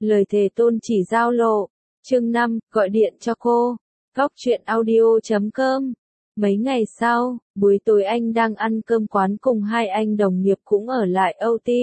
Lời thề tôn chỉ giao lộ. Chương 5, gọi điện cho cô. Góc truyện audio.com. Mấy ngày sau, buổi tối anh đang ăn cơm quán cùng hai anh đồng nghiệp cũng ở lại OT.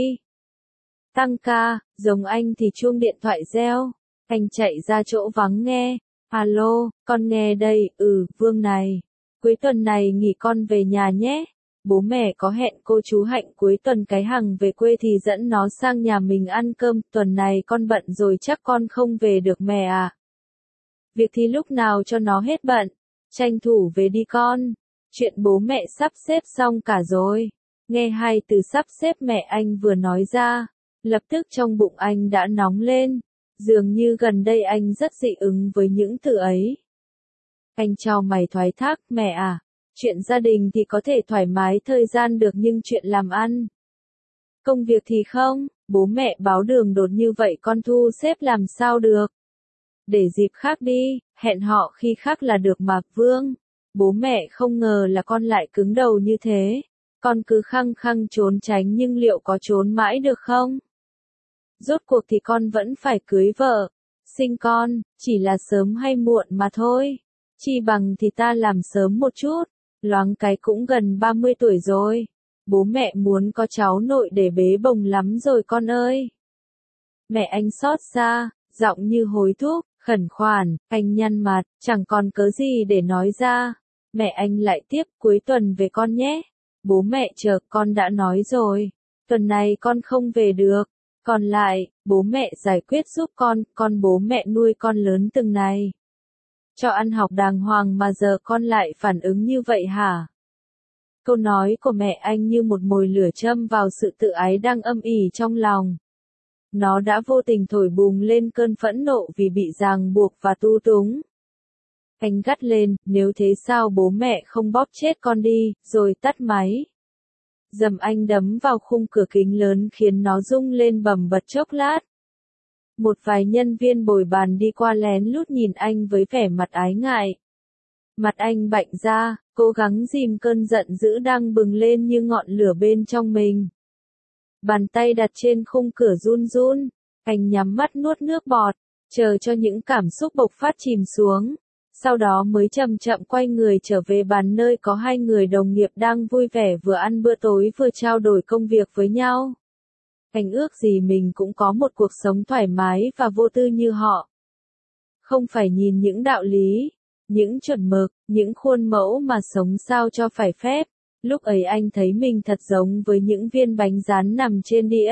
Tăng ca, giống anh thì chuông điện thoại reo. Anh chạy ra chỗ vắng nghe. Alo, con nghe đây, Vương này. Cuối tuần này nghỉ con về nhà nhé. Bố mẹ có hẹn cô chú Hạnh cuối tuần cái Hằng về quê thì dẫn nó sang nhà mình ăn cơm. Tuần này con bận rồi chắc con không về được mẹ à. Việc thì lúc nào cho nó hết bận. Tranh thủ về đi con. Chuyện bố mẹ sắp xếp xong cả rồi. Nghe hai từ sắp xếp mẹ anh vừa nói ra. Lập tức trong bụng anh đã nóng lên. Dường như gần đây anh rất dị ứng với những từ ấy. Anh chau mày thoái thác, mẹ à. Chuyện gia đình thì có thể thoải mái thời gian được nhưng chuyện làm ăn. Công việc thì không, bố mẹ báo đường đột như vậy con thu xếp làm sao được. Để dịp khác đi, hẹn họ khi khác là được mà Vương. Bố mẹ không ngờ là con lại cứng đầu như thế. Con cứ khăng khăng trốn tránh nhưng liệu có trốn mãi được không? Rốt cuộc thì con vẫn phải cưới vợ, sinh con, chỉ là sớm hay muộn mà thôi. Chi bằng thì ta làm sớm một chút. Loáng cái cũng gần 30 tuổi rồi. Bố mẹ muốn có cháu nội để bế bồng lắm rồi con ơi. Mẹ anh xót xa, giọng như hối thúc, khẩn khoản, anh nhăn mặt, chẳng còn cớ gì để nói ra. Mẹ anh lại tiếp, cuối tuần về con nhé. Bố mẹ chờ, con đã nói rồi. Tuần này con không về được. Còn lại, bố mẹ giải quyết giúp con bố mẹ nuôi con lớn từng này. Cho ăn học đàng hoàng mà giờ con lại phản ứng như vậy hả? Câu nói của mẹ anh như một mồi lửa châm vào sự tự ái đang âm ỉ trong lòng. Nó đã vô tình thổi bùng lên cơn phẫn nộ vì bị ràng buộc và tu túng. Anh gắt lên, nếu thế sao bố mẹ không bóp chết con đi, rồi tắt máy. Dầm anh đấm vào khung cửa kính lớn khiến nó rung lên bầm bật chốc lát. Một vài nhân viên bồi bàn đi qua lén lút nhìn anh với vẻ mặt ái ngại. Mặt anh bạnh ra, cố gắng dìm cơn giận dữ đang bừng lên như ngọn lửa bên trong mình. Bàn tay đặt trên khung cửa run run, anh nhắm mắt nuốt nước bọt, chờ cho những cảm xúc bộc phát chìm xuống. Sau đó mới chậm chậm quay người trở về bàn nơi có hai người đồng nghiệp đang vui vẻ vừa ăn bữa tối vừa trao đổi công việc với nhau. Anh ước gì mình cũng có một cuộc sống thoải mái và vô tư như họ. Không phải nhìn những đạo lý, những chuẩn mực, những khuôn mẫu mà sống sao cho phải phép. Lúc ấy anh thấy mình thật giống với những viên bánh rán nằm trên đĩa.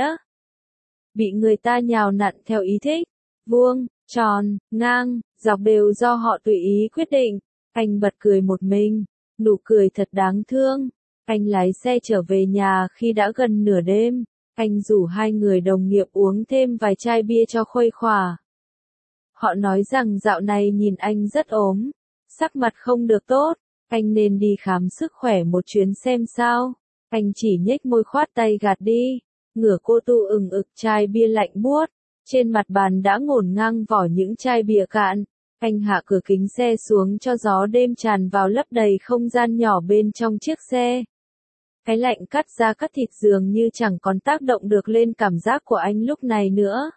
Bị người ta nhào nặn theo ý thích. Vuông, tròn, ngang, dọc đều do họ tùy ý quyết định. Anh bật cười một mình, nụ cười thật đáng thương. Anh lái xe trở về nhà khi đã gần nửa đêm. Anh rủ hai người đồng nghiệp uống thêm vài chai bia cho khuây khỏa. Họ nói rằng dạo này nhìn anh rất ốm, sắc mặt không được tốt, anh nên đi khám sức khỏe một chuyến xem sao. Anh chỉ nhếch môi khoát tay gạt đi, ngửa cô tu ừng ực chai bia lạnh buốt, trên mặt bàn đã ngổn ngang vỏ những chai bia cạn. Anh hạ cửa kính xe xuống cho gió đêm tràn vào lấp đầy không gian nhỏ bên trong chiếc xe. Cái lạnh cắt da cắt thịt dường như chẳng còn tác động được lên cảm giác của anh lúc này nữa.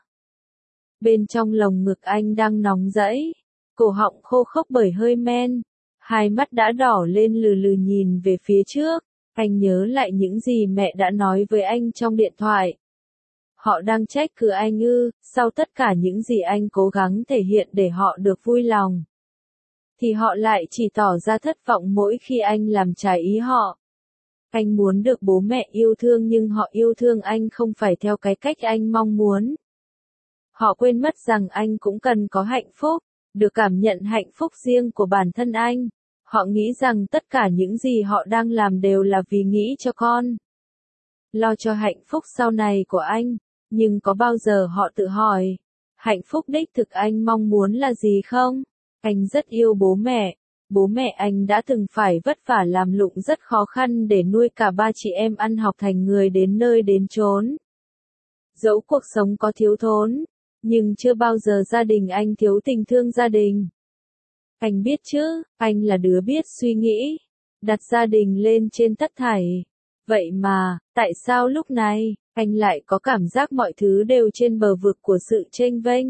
Bên trong lồng ngực anh đang nóng rẫy, cổ họng khô khốc bởi hơi men, hai mắt đã đỏ lên lừ lừ nhìn về phía trước. Anh nhớ lại những gì mẹ đã nói với anh trong điện thoại. Họ đang trách cứ anh sau tất cả những gì anh cố gắng thể hiện để họ được vui lòng. Thì họ lại chỉ tỏ ra thất vọng mỗi khi anh làm trái ý họ. Anh muốn được bố mẹ yêu thương nhưng họ yêu thương anh không phải theo cái cách anh mong muốn. Họ quên mất rằng anh cũng cần có hạnh phúc, được cảm nhận hạnh phúc riêng của bản thân anh. Họ nghĩ rằng tất cả những gì họ đang làm đều là vì nghĩ cho con. Lo cho hạnh phúc sau này của anh. Nhưng có bao giờ họ tự hỏi, hạnh phúc đích thực anh mong muốn là gì không? Anh rất yêu bố mẹ. Bố mẹ anh đã từng phải vất vả làm lụng rất khó khăn để nuôi cả ba chị em ăn học thành người đến nơi đến chốn. Dẫu cuộc sống có thiếu thốn, nhưng chưa bao giờ gia đình anh thiếu tình thương gia đình. Anh biết chứ, anh là đứa biết suy nghĩ, đặt gia đình lên trên tất thảy. Vậy mà, tại sao lúc này, Anh lại có cảm giác mọi thứ đều trên bờ vực của sự chênh vênh.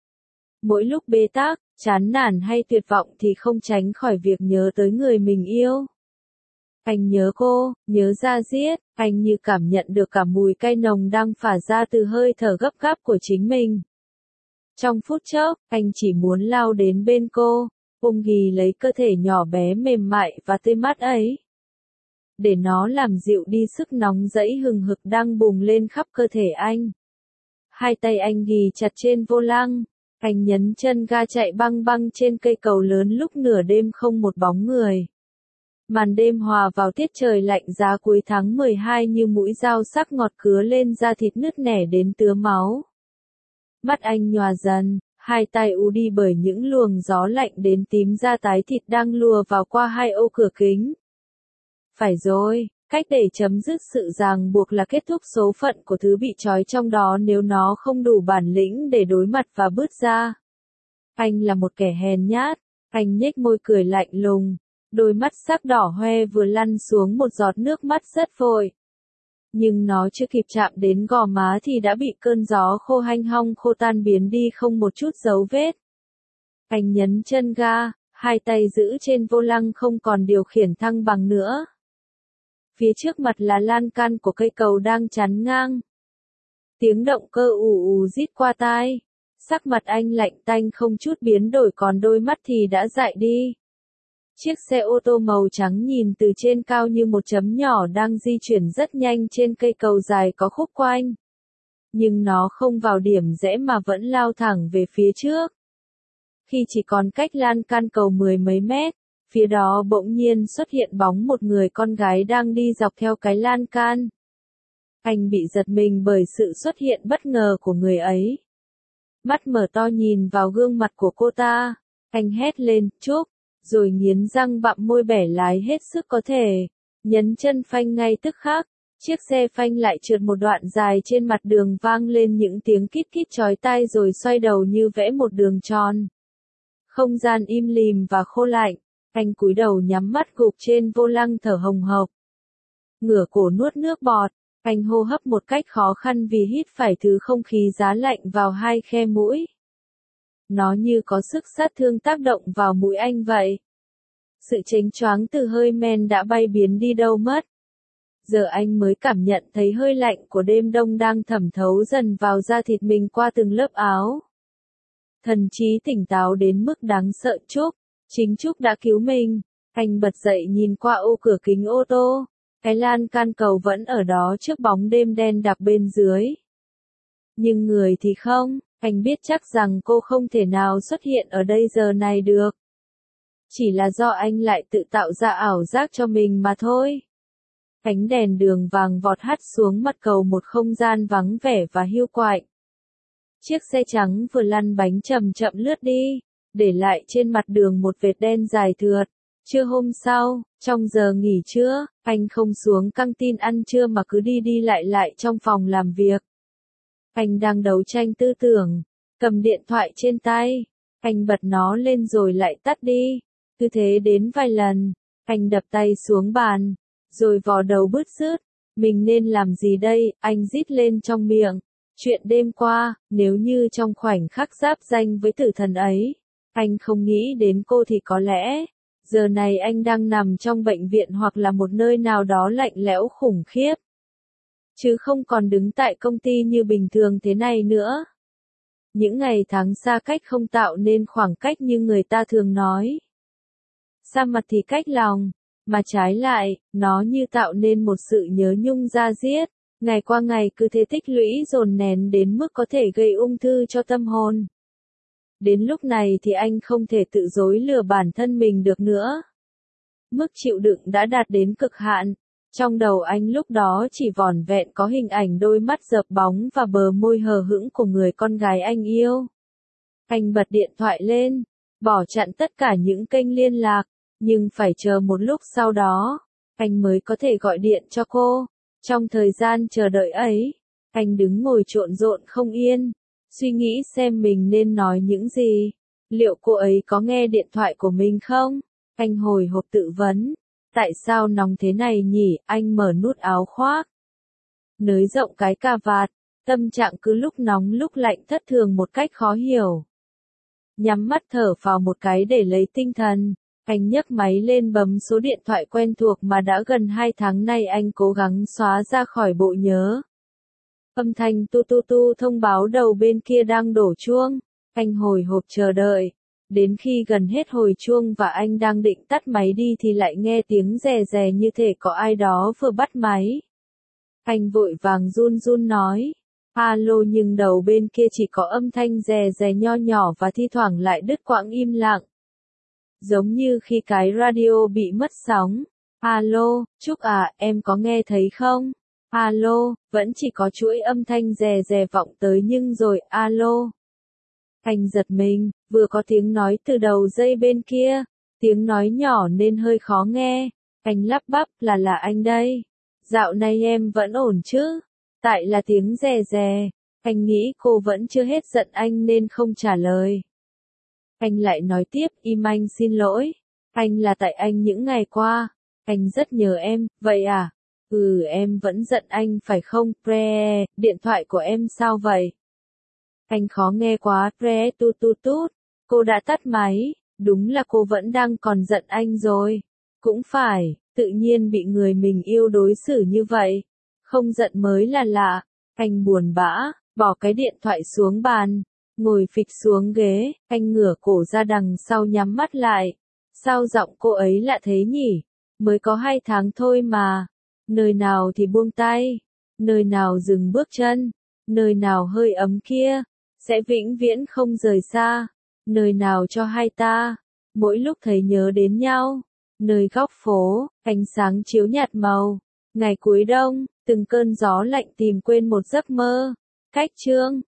Mỗi lúc bế tắc, chán nản hay tuyệt vọng thì không tránh khỏi việc nhớ tới người mình yêu. Anh nhớ cô, nhớ da diết, anh như cảm nhận được cả mùi cay nồng đang phả ra từ hơi thở gấp gáp của chính mình. Trong phút chốc, anh chỉ muốn lao đến bên cô, ôm ghì lấy cơ thể nhỏ bé mềm mại và tươi mát ấy. Để nó làm dịu đi sức nóng rẫy hừng hực đang bùng lên khắp cơ thể anh. Hai tay anh ghì chặt trên vô lăng, anh nhấn chân ga chạy băng băng trên cây cầu lớn lúc nửa đêm không một bóng người. Màn đêm hòa vào tiết trời lạnh giá cuối tháng 12 như mũi dao sắc ngọt cứa lên da thịt nứt nẻ đến tứa máu. Mắt anh nhòa dần, hai tay u đi bởi những luồng gió lạnh đến tím da tái thịt đang lùa vào qua hai ô cửa kính. Phải rồi, cách để chấm dứt sự ràng buộc là kết thúc số phận của thứ bị trói trong đó nếu nó không đủ bản lĩnh để đối mặt và bứt ra. Anh là một kẻ hèn nhát, anh nhếch môi cười lạnh lùng, đôi mắt sắc đỏ hoe vừa lăn xuống một giọt nước mắt rất vội. Nhưng nó chưa kịp chạm đến gò má thì đã bị cơn gió khô hanh hong khô tan biến đi không một chút dấu vết. Anh nhấn chân ga, hai tay giữ trên vô lăng không còn điều khiển thăng bằng nữa. Phía trước mặt là lan can của cây cầu đang chắn ngang. Tiếng động cơ ù ù rít qua tai. Sắc mặt anh lạnh tanh không chút biến đổi còn đôi mắt thì đã dại đi. Chiếc xe ô tô màu trắng nhìn từ trên cao như một chấm nhỏ đang di chuyển rất nhanh trên cây cầu dài có khúc quanh. Nhưng nó không vào điểm rẽ mà vẫn lao thẳng về phía trước. Khi chỉ còn cách lan can cầu mười mấy mét, phía đó bỗng nhiên xuất hiện bóng một người con gái đang đi dọc theo cái lan can. Anh bị giật mình bởi sự xuất hiện bất ngờ của người ấy. Mắt mở to nhìn vào gương mặt của cô ta, anh hét lên, Trúc, rồi nghiến răng bặm môi bẻ lái hết sức có thể, nhấn chân phanh ngay tức khắc, chiếc xe phanh lại trượt một đoạn dài trên mặt đường vang lên những tiếng kít kít chói tai rồi xoay đầu như vẽ một đường tròn. Không gian im lìm và khô lạnh, anh cúi đầu nhắm mắt gục trên vô lăng thở hồng hộc. Ngửa cổ nuốt nước bọt, anh hô hấp một cách khó khăn vì hít phải thứ không khí giá lạnh vào hai khe mũi. Nó như có sức sát thương tác động vào mũi anh vậy. Sự chênh choáng từ hơi men đã bay biến đi đâu mất. Giờ anh mới cảm nhận thấy hơi lạnh của đêm đông đang thẩm thấu dần vào da thịt mình qua từng lớp áo. Thần trí tỉnh táo đến mức đáng sợ. Trúc, chính Trúc đã cứu mình. Anh bật dậy nhìn qua ô cửa kính ô tô. Cái lan can cầu vẫn ở đó trước bóng đêm đen đặc bên dưới. Nhưng người thì không, anh biết chắc rằng cô không thể nào xuất hiện ở đây giờ này được. Chỉ là do anh lại tự tạo ra ảo giác cho mình mà thôi. Ánh đèn đường vàng vọt hắt xuống mặt cầu một không gian vắng vẻ và hiu quạnh. Chiếc xe trắng vừa lăn bánh chậm chậm lướt đi, để lại trên mặt đường một vệt đen dài thượt. Trưa hôm sau, trong giờ nghỉ trưa, anh không xuống căng tin ăn trưa mà cứ đi đi lại trong phòng làm việc. Anh đang đấu tranh tư tưởng, cầm điện thoại trên tay, anh bật nó lên rồi lại tắt đi, cứ thế đến vài lần, anh đập tay xuống bàn, rồi vò đầu bứt rứt, mình nên làm gì đây, anh rít lên trong miệng, chuyện đêm qua, nếu như trong khoảnh khắc giáp ranh với tử thần ấy, anh không nghĩ đến cô thì có lẽ, giờ này anh đang nằm trong bệnh viện hoặc là một nơi nào đó lạnh lẽo khủng khiếp. Chứ không còn đứng tại công ty như bình thường thế này nữa. Những ngày tháng xa cách không tạo nên khoảng cách như người ta thường nói. Xa mặt thì cách lòng, mà trái lại, nó như tạo nên một sự nhớ nhung da diết, ngày qua ngày cứ thế tích lũy dồn nén đến mức có thể gây ung thư cho tâm hồn. Đến lúc này thì anh không thể tự dối lừa bản thân mình được nữa. Mức chịu đựng đã đạt đến cực hạn. Trong đầu anh lúc đó chỉ vỏn vẹn có hình ảnh đôi mắt dợp bóng và bờ môi hờ hững của người con gái anh yêu. Anh bật điện thoại lên, bỏ chặn tất cả những kênh liên lạc, nhưng phải chờ một lúc sau đó, anh mới có thể gọi điện cho cô. Trong thời gian chờ đợi ấy, anh đứng ngồi trộn rộn không yên, suy nghĩ xem mình nên nói những gì. Liệu cô ấy có nghe điện thoại của mình không? Anh hồi hộp tự vấn. Tại sao nóng thế này nhỉ? Anh mở nút áo khoác. nới rộng cái cà vạt, tâm trạng cứ lúc nóng lúc lạnh thất thường một cách khó hiểu. Nhắm mắt thở phào một cái để lấy tinh thần, anh nhấc máy lên bấm số điện thoại quen thuộc mà đã gần 2 tháng nay anh cố gắng xóa ra khỏi bộ nhớ. Âm thanh tu tu tu thông báo đầu bên kia đang đổ chuông, anh hồi hộp chờ đợi. Đến khi gần hết hồi chuông và anh đang định tắt máy đi thì lại nghe tiếng rè rè như thể có ai đó vừa bắt máy. Anh vội vàng run run nói, alo, nhưng đầu bên kia chỉ có âm thanh rè rè nho nhỏ và thi thoảng lại đứt quãng im lặng. Giống như khi cái radio bị mất sóng. Alo, Trúc à, em có nghe thấy không? Alo, vẫn chỉ có chuỗi âm thanh rè rè vọng tới nhưng rồi, alo. Anh giật mình, vừa có tiếng nói từ đầu dây bên kia, tiếng nói nhỏ nên hơi khó nghe. Anh lắp bắp, là anh đây. Dạo này em vẫn ổn chứ? Tại là tiếng rè rè. Anh nghĩ cô vẫn chưa hết giận anh nên không trả lời. Anh lại nói tiếp, im, anh xin lỗi. Anh là tại anh những ngày qua. Anh rất nhớ em, vậy à? Em vẫn giận anh phải không? Pre, điện thoại của em sao vậy? Anh khó nghe quá, pre tut tut tut. Cô đã tắt máy, đúng là cô vẫn đang còn giận anh rồi. Cũng phải, tự nhiên bị người mình yêu đối xử như vậy. Không giận mới là lạ. Anh buồn bã, bỏ cái điện thoại xuống bàn, ngồi phịch xuống ghế, anh ngửa cổ ra đằng sau nhắm mắt lại. Sao giọng cô ấy lạ thế nhỉ? Mới có 2 tháng thôi mà. Nơi nào thì buông tay, nơi nào dừng bước chân, nơi nào hơi ấm kia, sẽ vĩnh viễn không rời xa, nơi nào cho hai ta, mỗi lúc thấy nhớ đến nhau, nơi góc phố, ánh sáng chiếu nhạt màu, ngày cuối đông, từng cơn gió lạnh tìm quên một giấc mơ. Cách chương